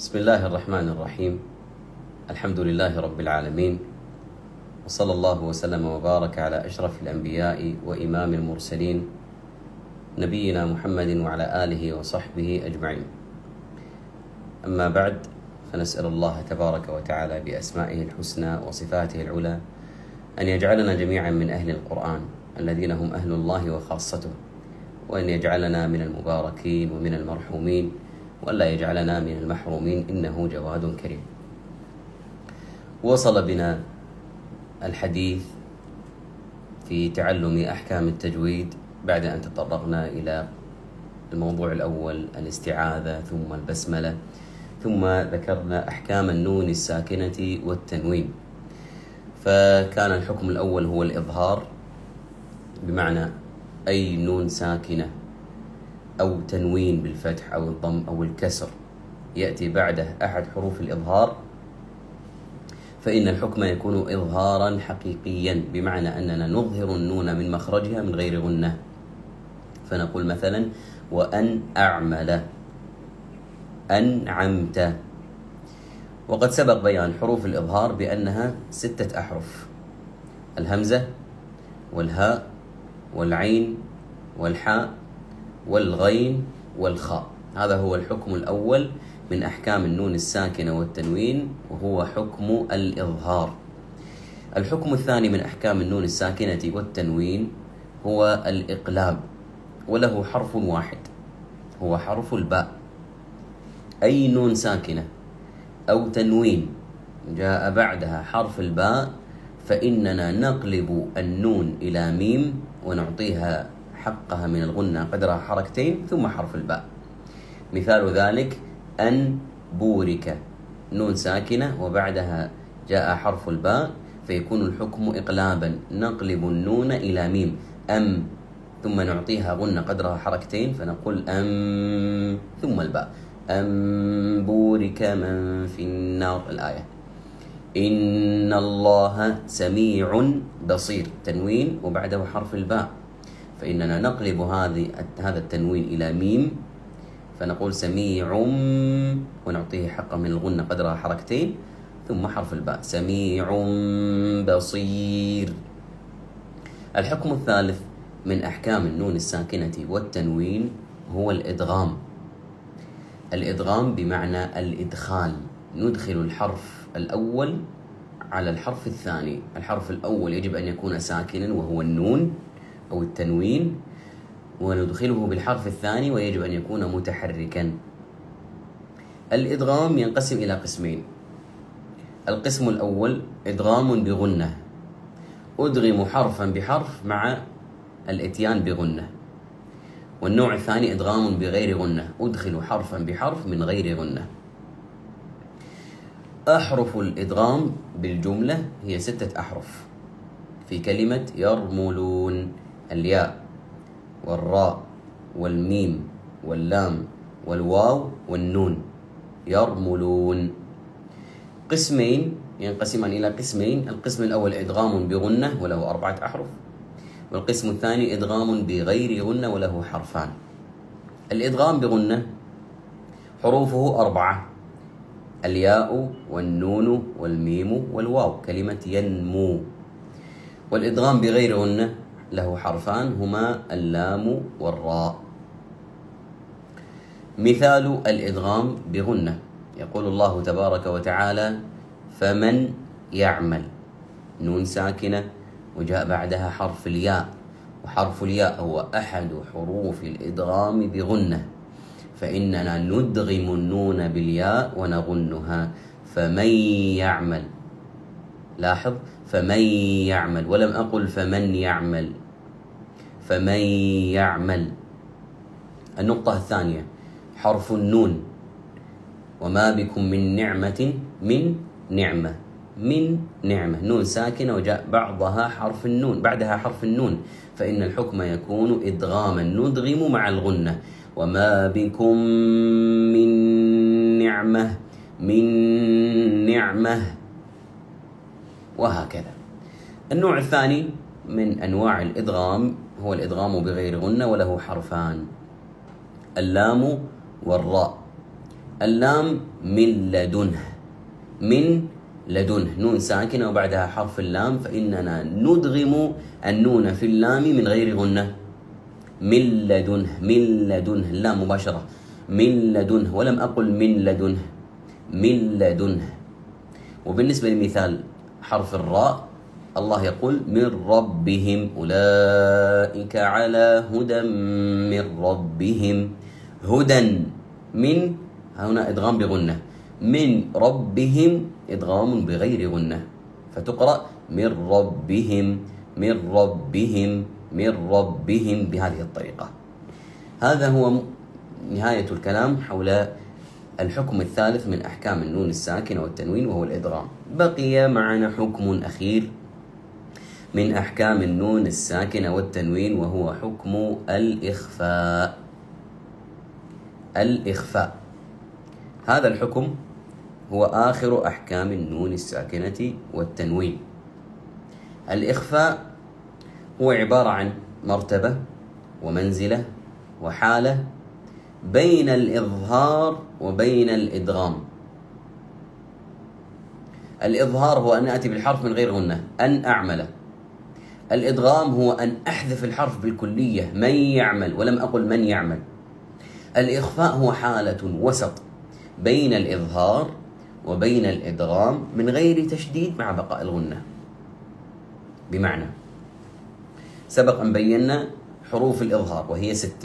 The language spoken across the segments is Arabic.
بسم الله الرحمن الرحيم. الحمد لله رب العالمين، وصلى الله وسلم وبارك على أشرف الأنبياء وإمام المرسلين نبينا محمد وعلى آله وصحبه أجمعين. أما بعد، فنسأل الله تبارك وتعالى بأسمائه الحسنى وصفاته العلى أن يجعلنا جميعا من أهل القرآن الذين هم أهل الله وخاصته، وأن يجعلنا من المباركين ومن المرحومين، وألا يجعلنا من المحرومين، إنه جواد كريم. وصل بنا الحديث في تعلم أحكام التجويد بعد أن تطرقنا إلى الموضوع الأول الاستعاذة، ثم البسملة، ثم ذكرنا أحكام النون الساكنة والتنوين. فكان الحكم الأول هو الإظهار، بمعنى أي نون ساكنة أو تنوين بالفتح أو الضم أو الكسر يأتي بعده أحد حروف الإظهار، فإن الحكم يكون إظهارا حقيقيا، بمعنى أننا نظهر النون من مخرجها من غير غنة. فنقول مثلا: وأن أعمل، أنعمت. وقد سبق بيان حروف الإظهار بأنها 6 أحرف: الهمزة والهاء والعين والحاء والغين والخاء. هذا هو الحكم الأول من أحكام النون الساكنة والتنوين، وهو حكم الإظهار. الحكم الثاني من أحكام النون الساكنة والتنوين هو الإقلاب، وله حرف واحد، هو حرف الباء. أي نون ساكنة أو تنوين جاء بعدها حرف الباء فإننا نقلب النون إلى ميم ونعطيها حقها من الغنة قدرها حركتين ثم حرف الباء. مثال ذلك: أن بورك، نون ساكنة وبعدها جاء حرف الباء، فيكون الحكم إقلابا، نقلب النون إلى ميم. أم، ثم نعطيها غنة قدرها حركتين فنقول أم ثم الباء. أم بورك من في النار، الآية. إن الله سميع بصير، تنوين وبعده حرف الباء، فإننا نقلب هذا التنوين إلى ميم فنقول سميع، ونعطيه حقه من الغنة قدرها حركتين ثم حرف الباء، سميع بصير. الحكم الثالث من أحكام النون الساكنة والتنوين هو الإدغام. الإدغام بمعنى الإدخال، ندخل الحرف الأول على الحرف الثاني. الحرف الأول يجب أن يكون ساكنا وهو النون أو التنوين، وندخله بالحرف الثاني ويجب أن يكون متحركا. الإدغام ينقسم إلى قسمين: القسم الأول إدغام بغنة، أدغم حرفا بحرف مع الإتيان بغنة. والنوع الثاني إدغام بغير غنة، أدخل حرفا بحرف من غير غنة. أحرف الإدغام بالجملة هي 6 أحرف في كلمة يرملون: الياء والراء والميم واللام والواو والنون، يرملون. قسمين ينقسمان إلى قسمين: القسم الأول إدغام بغنة وله 4 أحرف، والقسم الثاني إدغام بغير غنة وله حرفان. الإدغام بغنة حروفه 4: الياء والنون والميم والواو، كلمة ينمو. والإدغام بغير غنة له حرفان، هما اللام والراء. مثال الإدغام بغنة: يقول الله تبارك وتعالى: فمن يعمل، نون ساكنة وجاء بعدها حرف الياء، وحرف الياء هو أحد حروف الإدغام بغنة، فإننا ندغم النون بالياء ونغنها. فمن يعمل، لاحظ، فمن يعمل، ولم أقل فمن يعمل، فمن يعمل. النقطة الثانية: حرف النون، وما بكم من نعمة، من نعمة، من نعمة، نون ساكنة وجاء بعدها حرف النون، فإن الحكم يكون إدغاما، ندغم مع الغنة. وما بكم من نعمة، من نعمة، وهكذا. النوع الثاني من أنواع الإدغام هو الإدغام بغير غنة وله حرفان: اللام والراء. اللام من لدنه، من لدنه، نون ساكنة وبعدها حرف اللام، فإننا ندغم النون في اللام من غير غنة. من لدنه، من لدنه، اللام مباشرة، من لدنه، ولم أقل من لدنه، من لدنه. وبالنسبة لمثال حرف الراء، الله يقول من ربهم، أولئك على هدى من ربهم. هدى، من هنا إدغام بغنة، من ربهم إدغام بغير غنة، فتقرأ من ربهم، من ربهم، من ربهم، بهذه الطريقة. هذا هو نهاية الكلام حول الحكم الثالث من أحكام النون الساكنة والتنوين، وهو الإدغام. بقي معنا حكم أخير من أحكام النون الساكنة والتنوين، وهو حكم الإخفاء. الإخفاء، هذا الحكم هو آخر أحكام النون الساكنة والتنوين. الإخفاء هو عبارة عن مرتبة ومنزلة وحالة بين الإظهار وبين الإدغام. الإظهار هو أن أتي بالحرف من غير غنة، أن أعمل. الإدغام هو أن أحذف الحرف بالكلية، من يعمل، ولم أقل من يعمل. الإخفاء هو حالة وسط بين الإظهار وبين الإدغام من غير تشديد مع بقاء الغنة. بمعنى، سبق أن بينا حروف الإظهار وهي 6: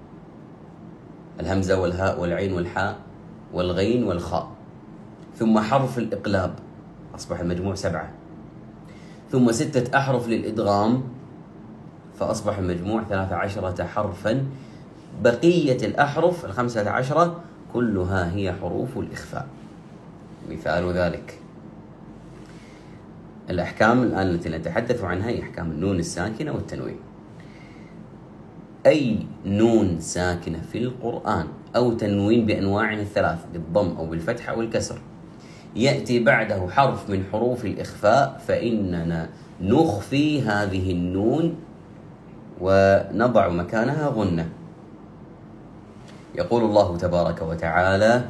الهمزة والهاء والعين والحاء والغين والخاء، ثم حرف الإقلاب أصبح المجموع 7، ثم 6 أحرف للإدغام فأصبح المجموع 13 حرفا. بقية الأحرف 15 كلها هي حروف الإخفاء. مثال ذلك الأحكام الآن التي نتحدث عنها هي أحكام النون الساكنة والتنوين. أي نون ساكنة في القرآن أو تنوين بأنواع الثلاث، بالضم أو بالفتح أو الكسر، يأتي بعده حرف من حروف الإخفاء، فإننا نخفي هذه النون ونضع مكانها غنة. يقول الله تبارك وتعالى: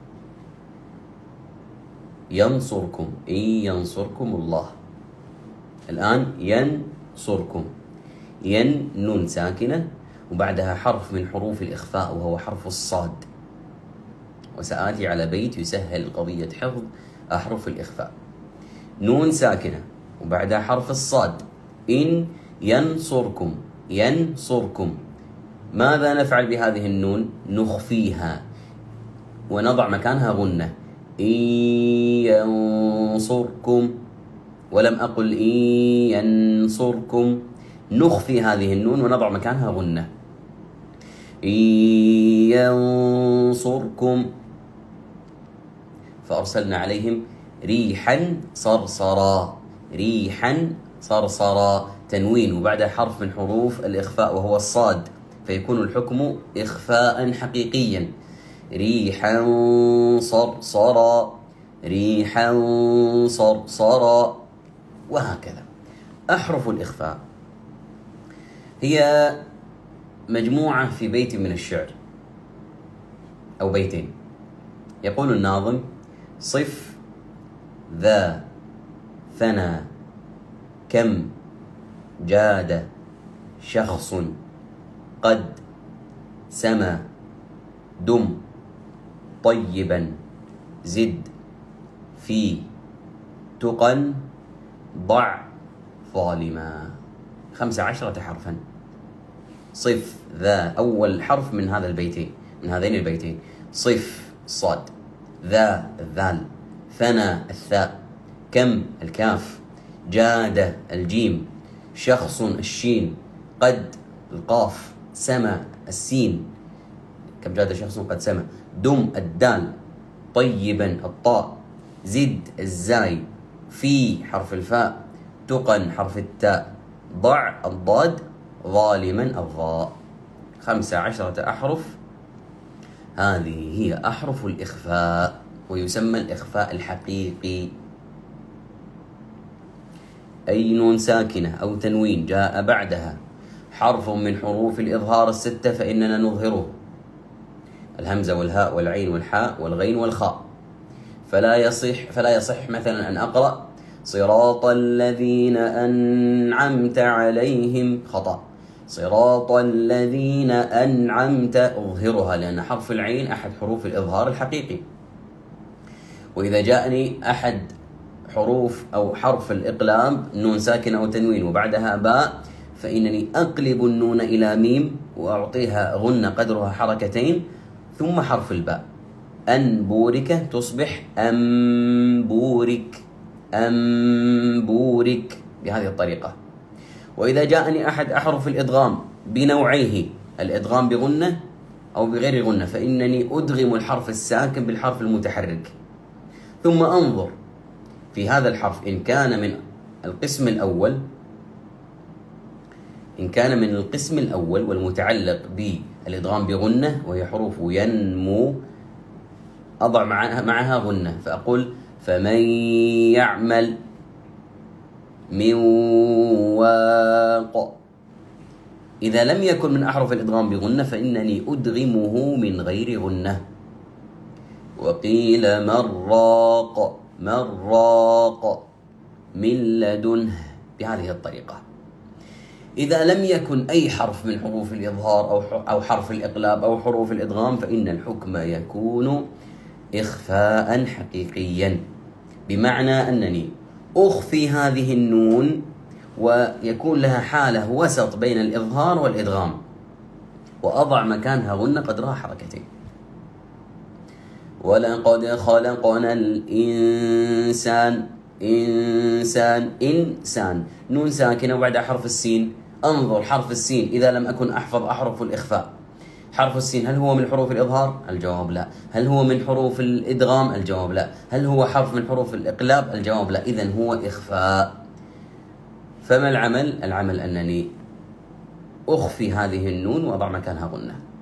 ينصركم، إن ينصركم الله. الآن ينصركم، ين نون ساكنة وبعدها حرف من حروف الإخفاء وهو حرف الصاد، وسآتي على بيت يسهل قضية حفظ أحرف الإخفاء. نون ساكنة وبعدها حرف الصاد، إن ينصركم، ينصركم. ماذا نفعل بهذه النون؟ نخفيها ونضع مكانها غنة. إن ينصركم، ولم أقل إن ينصركم. نخفي هذه النون ونضع مكانها غنة. إن ينصركم فأرسلنا عليهم ريحا صرصرا، ريحا صرصرا، تنوين وبعدها حرف من حروف الإخفاء وهو الصاد، فيكون الحكم إخفاء حقيقيا. ريحا صرصرا، ريحا صرصرا، وهكذا. أحرف الإخفاء هي مجموعة في بيت من الشعر أو بيتين. يقول الناظم: صف ذا ثنى كم جاد شخص قد سما دم طيبا زد في تقى ضع ظالما. 15 حرفا. صف ذا، أول حرف من هذا البيتين، من هذين البيتين. صف صاد، ذا الذال، ثنى الثاء، كم الكاف، جاد الجيم، شخص الشين، قد القاف، سما السين، كم جاد شخص قد سما، دم الدال، طيبا الطاء، زد الزاي، في حرف الفاء، تقن حرف التاء، ضع الضاد، ظالما الضاء. 15 أحرف. هذه هي أحرف الإخفاء، ويسمى الإخفاء الحقيقي. أي نون ساكنة أو تنوين جاء بعدها حرف من حروف الإظهار 6 فإننا نظهره. الهمزة والهاء والعين والحاء والغين والخاء. فلا يصح مثلا أن أقرأ صراط الذين أنعمت عليهم، خطأ. صراط الذين أنعمت أظهرها، لأن حرف العين أحد حروف الإظهار الحقيقي. وإذا جاءني أحد حروف أو حرف الإقلاب نون ساكن أو تنوين وبعدها باء، فإنني أقلب النون إلى ميم وأعطيها غنة قدرها حركتين ثم حرف الباء. أنبورك تصبح أنبورك، أنبورك، بهذه الطريقة. وإذا جاءني أحد أحرف الإدغام بنوعيه، الإدغام بغنة أو بغير غنة، فإنني أدغم الحرف الساكن بالحرف المتحرك، ثم أنظر في هذا الحرف إن كان من القسم الأول والمتعلق بالإدغام بغنة وهي حروف ينمو، أضع معها غنة، فأقول فمن يعمل من واق. إذا لم يكن من أحرف الإدغام بغنة فإنني أدغمه من غير غنة. وقيل من راق، من راق من لدنه، بهذه الطريقة. إذا لم يكن أي حرف من حروف الإظهار أو حرف الإقلاب أو حروف الإدغام فإن الحكم يكون إخفاء حقيقيا، بمعنى أنني أخفي هذه النون ويكون لها حالة وسط بين الإظهار والإدغام، وأضع مكانها غنة قدرها حركتين. ولقد خلقنا الإنسان، إنسان، إنسان، نون ساكنة وبعدها حرف السين. أنظر حرف السين إذا لم أكن أحفظ أحرف الإخفاء، حرف السين هل هو من حروف الإظهار؟ الجواب لا. هل هو من حروف الإدغام؟ الجواب لا. هل هو حرف من حروف الإقلاب؟ الجواب لا. إذن هو إخفاء. فما العمل؟ العمل أنني أخفي هذه النون وأضع مكانها غنة.